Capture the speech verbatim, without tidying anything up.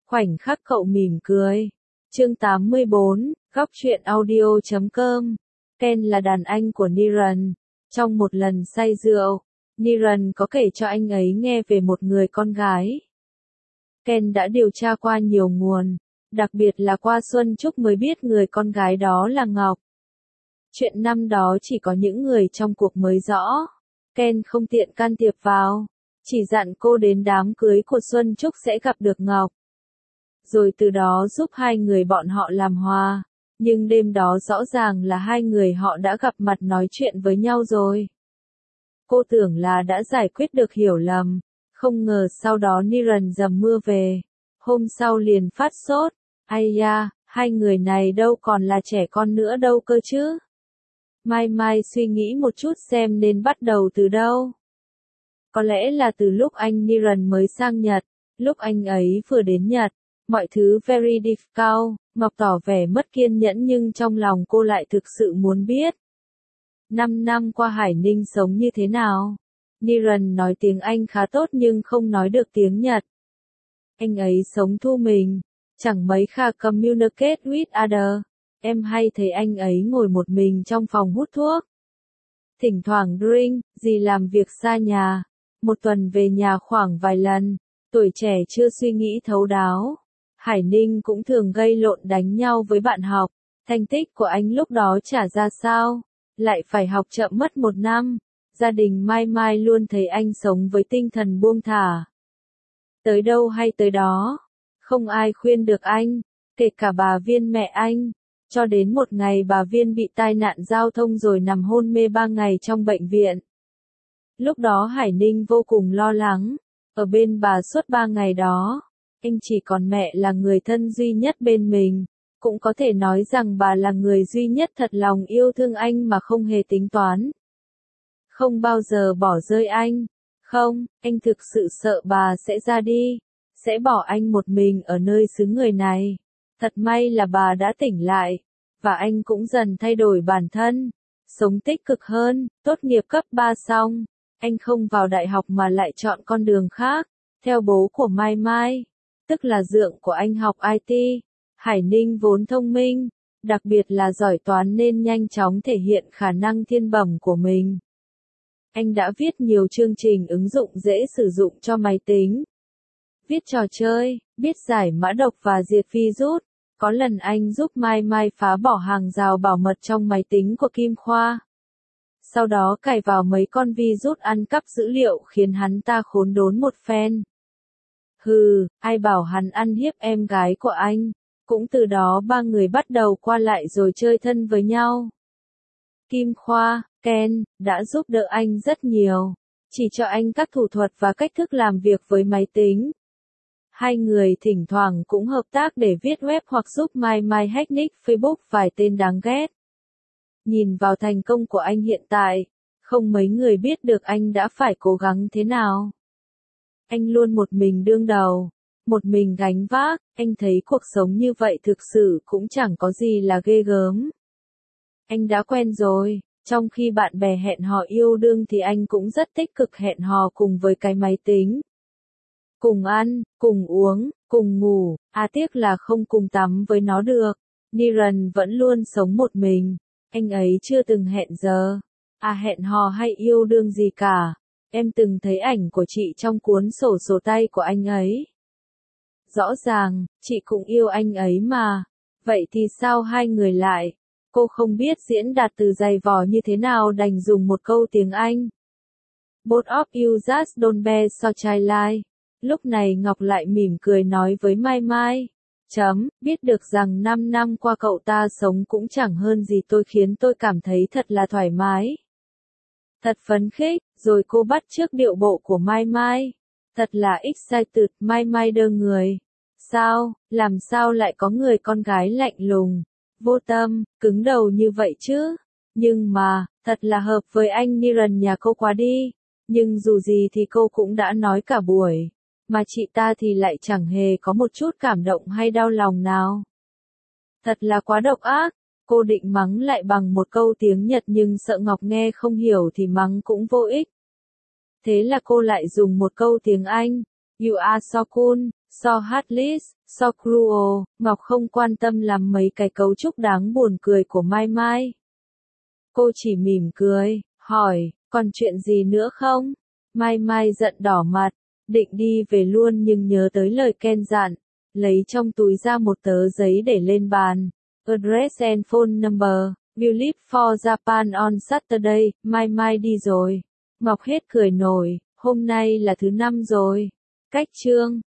Khoảnh khắc cậu mỉm cười. Chương tám mươi bốn, góc truyện audio chấm com. Ken là đàn anh của Niran. Trong một lần say rượu, Niran có kể cho anh ấy nghe về một người con gái. Ken đã điều tra qua nhiều nguồn, đặc biệt là qua Xuân Trúc mới biết người con gái đó là Ngọc. Chuyện năm đó chỉ có những người trong cuộc mới rõ. Ken không tiện can thiệp vào, chỉ dặn cô đến đám cưới của Xuân Trúc sẽ gặp được Ngọc. Rồi từ đó giúp hai người bọn họ làm hòa. Nhưng đêm đó rõ ràng là hai người họ đã gặp mặt nói chuyện với nhau rồi. Cô tưởng là đã giải quyết được hiểu lầm. Không ngờ sau đó Niran dầm mưa về. Hôm sau liền phát sốt. Ai da, hai người này đâu còn là trẻ con nữa đâu cơ chứ. Mai Mai suy nghĩ một chút xem nên bắt đầu từ đâu. Có lẽ là từ lúc anh Niran mới sang Nhật. Lúc anh ấy vừa đến Nhật, mọi thứ very difficult. Ngọc tỏ vẻ mất kiên nhẫn nhưng trong lòng cô lại thực sự muốn biết. Năm năm qua Hải Ninh sống như thế nào? Niran nói tiếng Anh khá tốt nhưng không nói được tiếng Nhật. Anh ấy sống thu mình, chẳng mấy khả communicate with other. Em hay thấy anh ấy ngồi một mình trong phòng hút thuốc. Thỉnh thoảng drink, gì làm việc xa nhà. Một tuần về nhà khoảng vài lần. Tuổi trẻ chưa suy nghĩ thấu đáo. Hải Ninh cũng thường gây lộn đánh nhau với bạn học. Thành tích của anh lúc đó chả ra sao. Lại phải học chậm mất một năm. Gia đình Mai Mai luôn thấy anh sống với tinh thần buông thả. Tới đâu hay tới đó. Không ai khuyên được anh. Kể cả bà Viên mẹ anh. Cho đến một ngày bà Viên bị tai nạn giao thông rồi nằm hôn mê ba ngày trong bệnh viện. Lúc đó Hải Ninh vô cùng lo lắng. Ở bên bà suốt ba ngày đó. Anh chỉ còn mẹ là người thân duy nhất bên mình. Cũng có thể nói rằng bà là người duy nhất thật lòng yêu thương anh mà không hề tính toán. Không bao giờ bỏ rơi anh. Không, anh thực sự sợ bà sẽ ra đi. Sẽ bỏ anh một mình ở nơi xứ người này. Thật may là bà đã tỉnh lại. Và anh cũng dần thay đổi bản thân. Sống tích cực hơn, tốt nghiệp cấp ba xong. Anh không vào đại học mà lại chọn con đường khác. Theo bố của Mai Mai. Tức là dượng của anh học i tê. Hải Ninh vốn thông minh. Đặc biệt là giỏi toán nên nhanh chóng thể hiện khả năng thiên bẩm của mình. Anh đã viết nhiều chương trình ứng dụng dễ sử dụng cho máy tính. Viết trò chơi, biết giải mã độc và diệt virus. Có lần anh giúp Mai Mai phá bỏ hàng rào bảo mật trong máy tính của Kim Khoa. Sau đó cài vào mấy con virus ăn cắp dữ liệu khiến hắn ta khốn đốn một phen. Hừ, ai bảo hắn ăn hiếp em gái của anh. Cũng từ đó ba người bắt đầu qua lại rồi chơi thân với nhau. Kim Khoa, Ken, đã giúp đỡ anh rất nhiều. Chỉ cho anh các thủ thuật và cách thức làm việc với máy tính. Hai người thỉnh thoảng cũng hợp tác để viết web hoặc giúp Mai Mai hack nick Facebook vài tên đáng ghét. Nhìn vào thành công của anh hiện tại, không mấy người biết được anh đã phải cố gắng thế nào. Anh luôn một mình đương đầu, một mình gánh vác, anh thấy cuộc sống như vậy thực sự cũng chẳng có gì là ghê gớm. Anh đã quen rồi, trong khi bạn bè hẹn hò yêu đương thì anh cũng rất tích cực hẹn hò cùng với cái máy tính. Cùng ăn, cùng uống, cùng ngủ, à tiếc là không cùng tắm với nó được. Niran vẫn luôn sống một mình, anh ấy chưa từng hẹn giờ, à hẹn hò hay yêu đương gì cả. Em từng thấy ảnh của chị trong cuốn sổ sổ tay của anh ấy. Rõ ràng, chị cũng yêu anh ấy mà. Vậy thì sao hai người lại? Cô không biết diễn đạt từ dày vò như thế nào đành dùng một câu tiếng Anh. Both of you just don't bear so childlike. Lúc này Ngọc lại mỉm cười nói với Mai Mai. Chấm, biết được rằng năm năm qua cậu ta sống cũng chẳng hơn gì tôi khiến tôi cảm thấy thật là thoải mái. Thật phấn khích, rồi cô bắt chước điệu bộ của Mai Mai. Thật là excited, Mai Mai đơ người. Sao, làm sao lại có người con gái lạnh lùng, vô tâm, cứng đầu như vậy chứ? Nhưng mà, thật là hợp với anh Niran nhà cô quá đi. Nhưng dù gì thì cô cũng đã nói cả buổi. Mà chị ta thì lại chẳng hề có một chút cảm động hay đau lòng nào. Thật là quá độc ác. Cô định mắng lại bằng một câu tiếng Nhật nhưng sợ Ngọc nghe không hiểu thì mắng cũng vô ích. Thế là cô lại dùng một câu tiếng Anh. You are so cool, So heartless, so cruel, Ngọc không quan tâm làm mấy cái cấu trúc đáng buồn cười của Mai Mai. Cô chỉ mỉm cười, hỏi, còn chuyện gì nữa không? Mai Mai giận đỏ mặt, định đi về luôn nhưng nhớ tới lời Ken dặn, lấy trong túi ra một tờ giấy để lên bàn. Address and phone number, will leave for Japan on Saturday, Mai Mai đi rồi. Ngọc hết cười nổi, hôm nay là thứ năm rồi. Cách chương